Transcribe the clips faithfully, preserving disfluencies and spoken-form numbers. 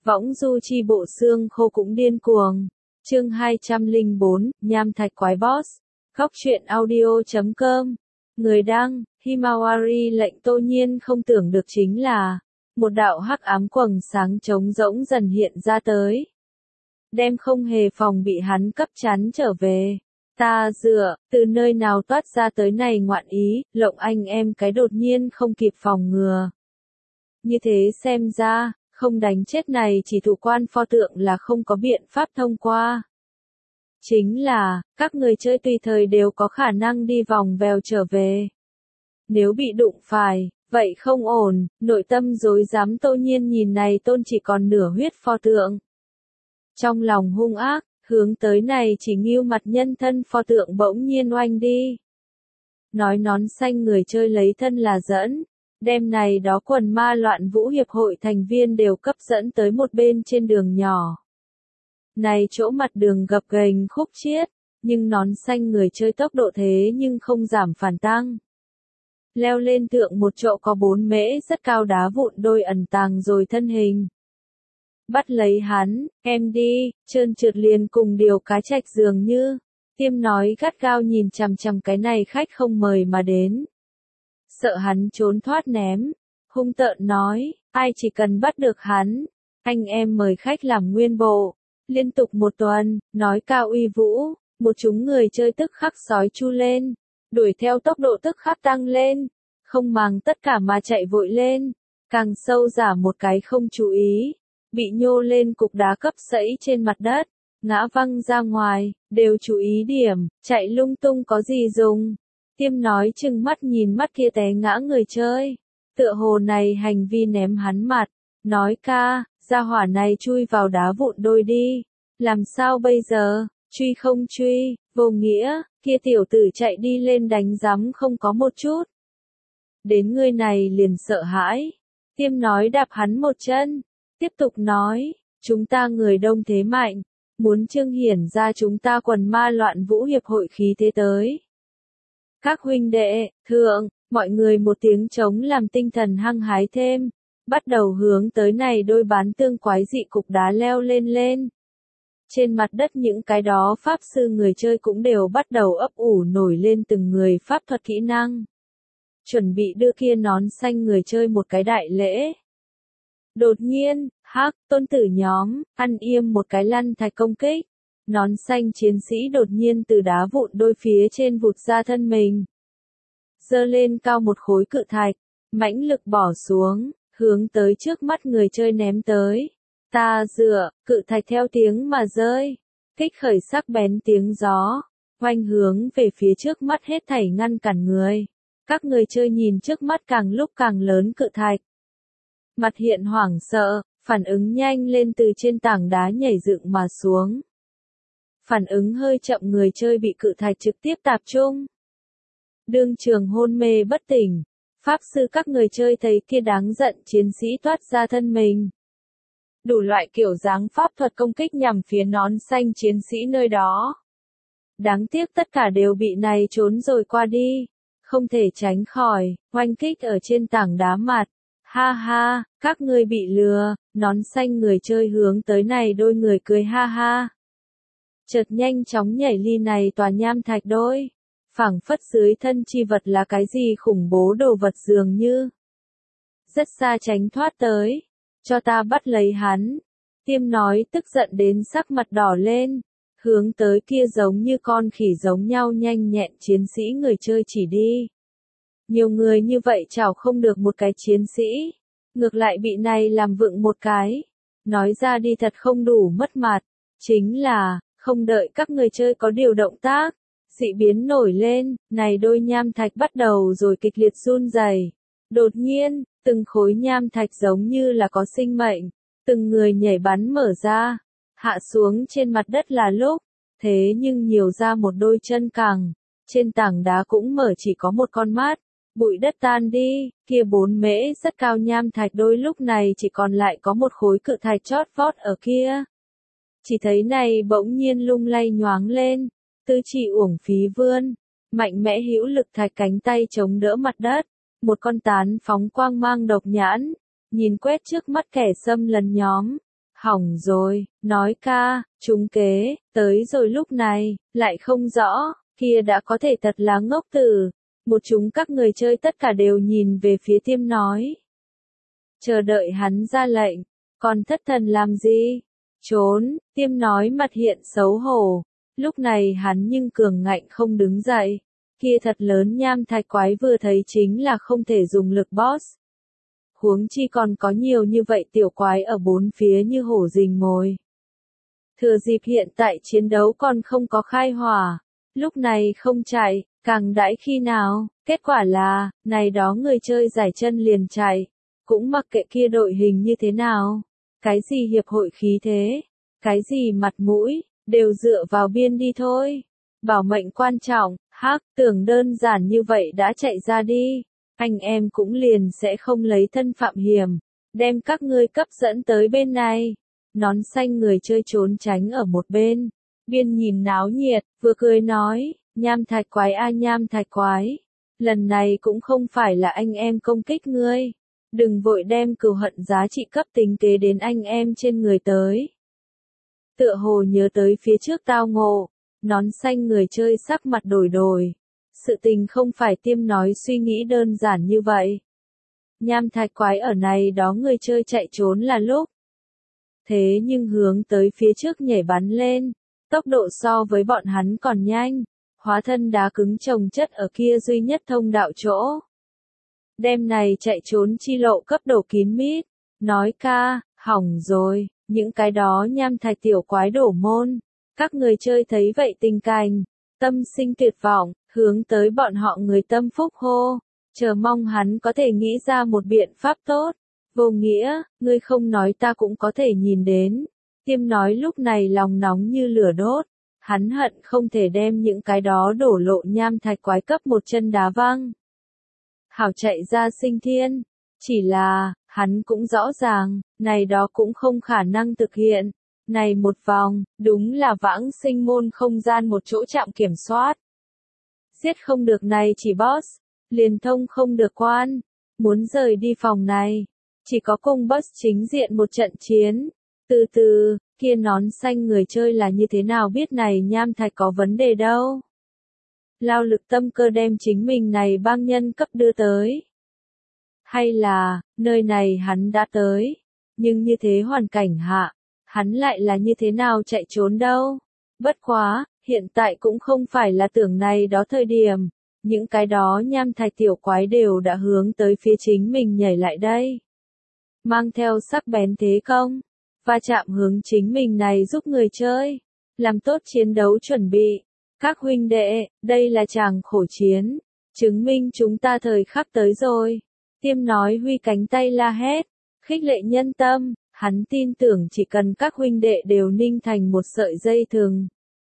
Võng du chi bộ xương khô cũng điên cuồng. Chương hai trăm lẻ bốn, Nham Thạch Quái Boss. Góc truyện audio chấm com. Người đăng, Himawari. Lệnh Tô Nhiên không tưởng được chính là, một đạo hắc ám quầng sáng trống rỗng dần hiện ra tới. Đem không hề phòng bị hắn cấp chắn trở về. Ta dựa, từ nơi nào toát ra tới này ngoạn ý, Lộng anh em cái đột nhiên không kịp phòng ngừa. Như thế xem ra, không đánh chết này chỉ thủ quan pho tượng là không có biện pháp thông qua. Chính là, các người chơi tùy thời đều có khả năng đi vòng vèo trở về. Nếu bị đụng phải, vậy không ổn, nội tâm rối rắm Tô Nhiên nhìn này tôn chỉ còn nửa huyết pho tượng. Trong lòng hung ác, hướng tới này chỉ nghiêu mặt nhân thân pho tượng bỗng nhiên oanh đi. Nói nón xanh người chơi lấy thân là dẫn, đem này đó quần ma loạn vũ hiệp hội thành viên đều cấp dẫn tới một bên trên đường nhỏ. Này chỗ mặt đường gập ghềnh khúc chiết, nhưng nón xanh người chơi tốc độ thế nhưng không giảm phản tăng. Leo lên tượng một chỗ có bốn mễ rất cao đá vụn đôi ẩn tàng rồi thân hình. Bắt lấy hắn, em đi, trơn trượt liền cùng điều cá trạch dường như. Tiêm nói gắt gao nhìn chằm chằm cái này khách không mời mà đến. Sợ hắn trốn thoát ném, hung tợn nói, ai chỉ cần bắt được hắn, anh em mời khách làm nguyên bộ. Liên tục một tuần, nói cao uy vũ, một chúng người chơi tức khắc sói chu lên, đuổi theo tốc độ tức khắc tăng lên, không màng tất cả mà chạy vội lên, càng sâu giả một cái không chú ý, bị nhô lên cục đá cấp sẫy trên mặt đất, ngã văng ra ngoài, đều chú ý điểm, chạy lung tung có gì dùng. Tiêm nói chừng mắt nhìn mắt kia té ngã người chơi, tựa hồ này hành vi ném hắn mặt, nói ca, gia hỏa này chui vào đá vụn đôi đi, làm sao bây giờ, truy không truy, vô nghĩa, kia tiểu tử chạy đi lên đánh giấm không có một chút. Đến người này liền sợ hãi, tiêm nói đạp hắn một chân, tiếp tục nói, chúng ta người đông thế mạnh, muốn trưng hiển ra chúng ta quần ma loạn vũ hiệp hội khí thế tới. Các huynh đệ, thượng, mọi người một tiếng trống làm tinh thần hăng hái thêm, bắt đầu hướng tới này đôi bán tương quái dị cục đá leo lên lên. Trên mặt đất những cái đó pháp sư người chơi cũng đều bắt đầu ấp ủ nổi lên từng người pháp thuật kỹ năng. Chuẩn bị đưa kia nón xanh người chơi một cái đại lễ. Đột nhiên, hắc, tôn tử nhóm, ăn im một cái lăn thạch công kích. Nón xanh chiến sĩ đột nhiên từ đá vụn đôi phía trên vụt ra thân mình. Giơ lên cao một khối cự thạch, mãnh lực bỏ xuống, hướng tới trước mắt người chơi ném tới. Ta dựa, cự thạch theo tiếng mà rơi, kích khởi sắc bén tiếng gió, oanh hướng về phía trước mắt hết thảy ngăn cản người. Các người chơi nhìn trước mắt càng lúc càng lớn cự thạch. Mặt hiện hoảng sợ, phản ứng nhanh lên từ trên tảng đá nhảy dựng mà xuống. Phản ứng hơi chậm người chơi bị cự thạch trực tiếp tạp trung. Đương trường hôn mê bất tỉnh, pháp sư các người chơi thấy kia đáng giận chiến sĩ thoát ra thân mình. Đủ loại kiểu dáng pháp thuật công kích nhằm phía nón xanh chiến sĩ nơi đó. Đáng tiếc tất cả đều bị này trốn rồi qua đi, không thể tránh khỏi, oanh kích ở trên tảng đá mặt. Ha ha, các ngươi bị lừa, nón xanh người chơi hướng tới này đôi người cười ha ha. Chợt nhanh chóng nhảy ly này tòa nham thạch đôi, phảng phất dưới thân chi vật là cái gì khủng bố đồ vật dường như. Rất xa tránh thoát tới, cho ta bắt lấy hắn. Tiêm nói tức giận đến sắc mặt đỏ lên, hướng tới kia giống như con khỉ giống nhau nhanh nhẹn chiến sĩ người chơi chỉ đi. Nhiều người như vậy chảo không được một cái chiến sĩ, ngược lại bị này làm vựng một cái. Nói ra đi thật không đủ mất mặt, chính là, không đợi các người chơi có điều động tác, dị biến nổi lên, này đôi nham thạch bắt đầu rồi kịch liệt run rẩy. Đột nhiên, từng khối nham thạch giống như là có sinh mệnh, từng người nhảy bắn mở ra, hạ xuống trên mặt đất là lúc, thế nhưng nhiều ra một đôi chân cẳng, trên tảng đá cũng mở chỉ có một con mắt. Bụi đất tan đi, kia bốn mễ rất cao nham thạch đôi lúc này chỉ còn lại có một khối cự thạch chót vót ở kia. Chỉ thấy này bỗng nhiên lung lay nhoáng lên, tư chỉ uổng phí vươn, mạnh mẽ hữu lực thạch cánh tay chống đỡ mặt đất, một con tán phóng quang mang độc nhãn, nhìn quét trước mắt kẻ xâm lấn nhóm, hỏng rồi, nói ca, trúng kế, tới rồi lúc này, lại không rõ, kia đã có thể thật là ngốc tử. Một chúng các người chơi tất cả đều nhìn về phía Tiêm nói. Chờ đợi hắn ra lệnh, còn thất thần làm gì? Trốn, Tiêm nói mặt hiện xấu hổ. Lúc này hắn nhưng cường ngạnh không đứng dậy. Kia thật lớn nham thạch quái vừa thấy chính là không thể dùng lực boss. Huống chi còn có nhiều như vậy tiểu quái ở bốn phía như hổ rình mồi. Thừa dịp hiện tại chiến đấu còn không có khai hỏa. Lúc này không chạy, càng đãi khi nào, kết quả là, này đó người chơi giải chân liền chạy. Cũng mặc kệ kia đội hình như thế nào. Cái gì hiệp hội khí thế, cái gì mặt mũi, đều dựa vào biên đi thôi. Bảo mệnh quan trọng, hắc, tưởng đơn giản như vậy đã chạy ra đi. Anh em cũng liền sẽ không lấy thân phạm hiểm, đem các ngươi cấp dẫn tới bên này. Nón xanh người chơi trốn tránh ở một bên. Biên nhìn náo nhiệt, vừa cười nói, nham thạch quái a nham thạch quái. Lần này cũng không phải là anh em công kích ngươi. Đừng vội đem cừu hận giá trị cấp tính kế đến anh em trên người tới. Tựa hồ nhớ tới phía trước tao ngộ, nón xanh người chơi sắc mặt đổi đổi. Sự tình không phải Tiêm nói suy nghĩ đơn giản như vậy. Nham thạch quái ở này đó người chơi chạy trốn là lúc. Thế nhưng hướng tới phía trước nhảy bắn lên, tốc độ so với bọn hắn còn nhanh, hóa thân đá cứng chồng chất ở kia duy nhất thông đạo chỗ. Đêm này chạy trốn chi lộ cấp đổ kín mít, nói ca, hỏng rồi, những cái đó nham thạch tiểu quái đổ môn. Các người chơi thấy vậy tình cảnh, tâm sinh tuyệt vọng, hướng tới bọn họ người tâm phúc hô, chờ mong hắn có thể nghĩ ra một biện pháp tốt. Vô nghĩa, ngươi không nói ta cũng có thể nhìn đến. Tiêm nói lúc này lòng nóng như lửa đốt, hắn hận không thể đem những cái đó đổ lộ nham thạch quái cấp một chân đá văng. Hảo chạy ra sinh thiên, chỉ là, hắn cũng rõ ràng, này đó cũng không khả năng thực hiện. Này một vòng, đúng là vãng sinh môn không gian một chỗ chạm kiểm soát. Giết không được này chỉ boss, liền thông không được quan, muốn rời đi phòng này, chỉ có cùng boss chính diện một trận chiến. Từ từ, kia nón xanh người chơi là như thế nào biết này nham thạch có vấn đề đâu. Lao lực tâm cơ đem chính mình này băng nhân cấp đưa tới. Hay là, nơi này hắn đã tới, nhưng như thế hoàn cảnh hạ, hắn lại là như thế nào chạy trốn đâu. Bất quá, hiện tại cũng không phải là tưởng này đó thời điểm, những cái đó nham thạch tiểu quái đều đã hướng tới phía chính mình nhảy lại đây. Mang theo sắc bén thế công, va chạm hướng chính mình này giúp người chơi, làm tốt chiến đấu chuẩn bị. Các huynh đệ, đây là chàng khổ chiến, chứng minh chúng ta thời khắc tới rồi. Tiêm nói huy cánh tay la hét, khích lệ nhân tâm, hắn tin tưởng chỉ cần các huynh đệ đều ninh thành một sợi dây thừng.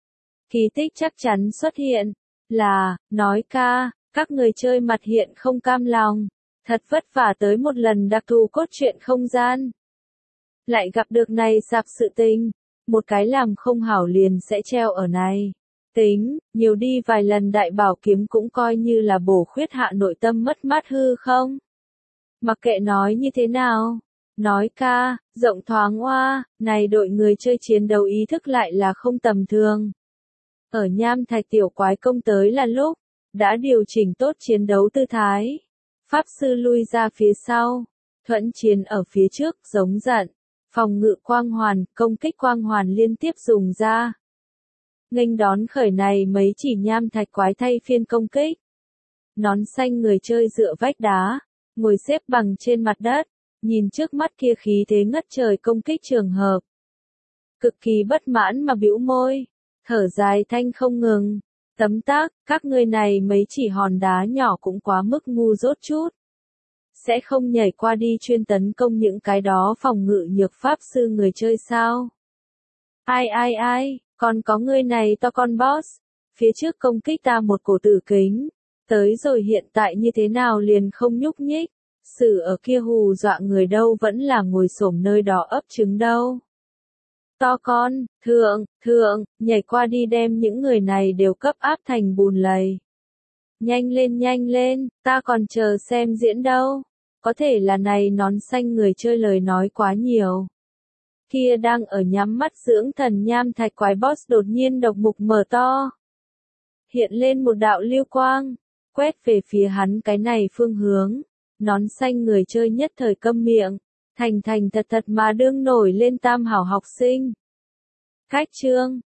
Kỳ tích chắc chắn xuất hiện, là, nói ca, các người chơi mặt hiện không cam lòng, thật vất vả tới một lần đặc thù cốt truyện không gian. Lại gặp được này sạp sự tình, một cái làm không hảo liền sẽ treo ở này. Tính, nhiều đi vài lần đại bảo kiếm cũng coi như là bổ khuyết hạ nội tâm mất mát hư không? Mặc kệ nói như thế nào, nói ca, rộng thoáng oa, này đội người chơi chiến đấu ý thức lại là không tầm thường. Ở nham thạch tiểu quái công tới là lúc, đã điều chỉnh tốt chiến đấu tư thái. Pháp sư lui ra phía sau, thuẫn chiến ở phía trước giống giận, phòng ngự quang hoàn, công kích quang hoàn liên tiếp dùng ra. Nghênh đón khởi này mấy chỉ nham thạch quái thay phiên công kích. Nón xanh người chơi dựa vách đá, ngồi xếp bằng trên mặt đất, nhìn trước mắt kia khí thế ngất trời công kích trường hợp. Cực kỳ bất mãn mà bĩu môi, thở dài thanh không ngừng. Tấm tắc, các ngươi này mấy chỉ hòn đá nhỏ cũng quá mức ngu dốt chút. Sẽ không nhảy qua đi chuyên tấn công những cái đó phòng ngự nhược pháp sư người chơi sao? Ai ai ai, còn có ngươi này to con boss, phía trước công kích ta một cổ tử kính, tới rồi hiện tại như thế nào liền không nhúc nhích, xử ở kia hù dọa người đâu vẫn là ngồi xổm nơi đó ấp trứng đâu. To con, thượng, thượng, nhảy qua đi đem những người này đều cấp áp thành bùn lầy. Nhanh lên nhanh lên, ta còn chờ xem diễn đâu. Có thể là này nón xanh người chơi lời nói quá nhiều. kia đang ở nhắm mắt dưỡng thần nham thạch quái boss đột nhiên độc mục mở to. Hiện lên một đạo lưu quang, quét về phía hắn cái này phương hướng. Nón xanh người chơi nhất thời câm miệng, thành thành thật thật mà đương nổi lên tam hảo học sinh. Khách trương,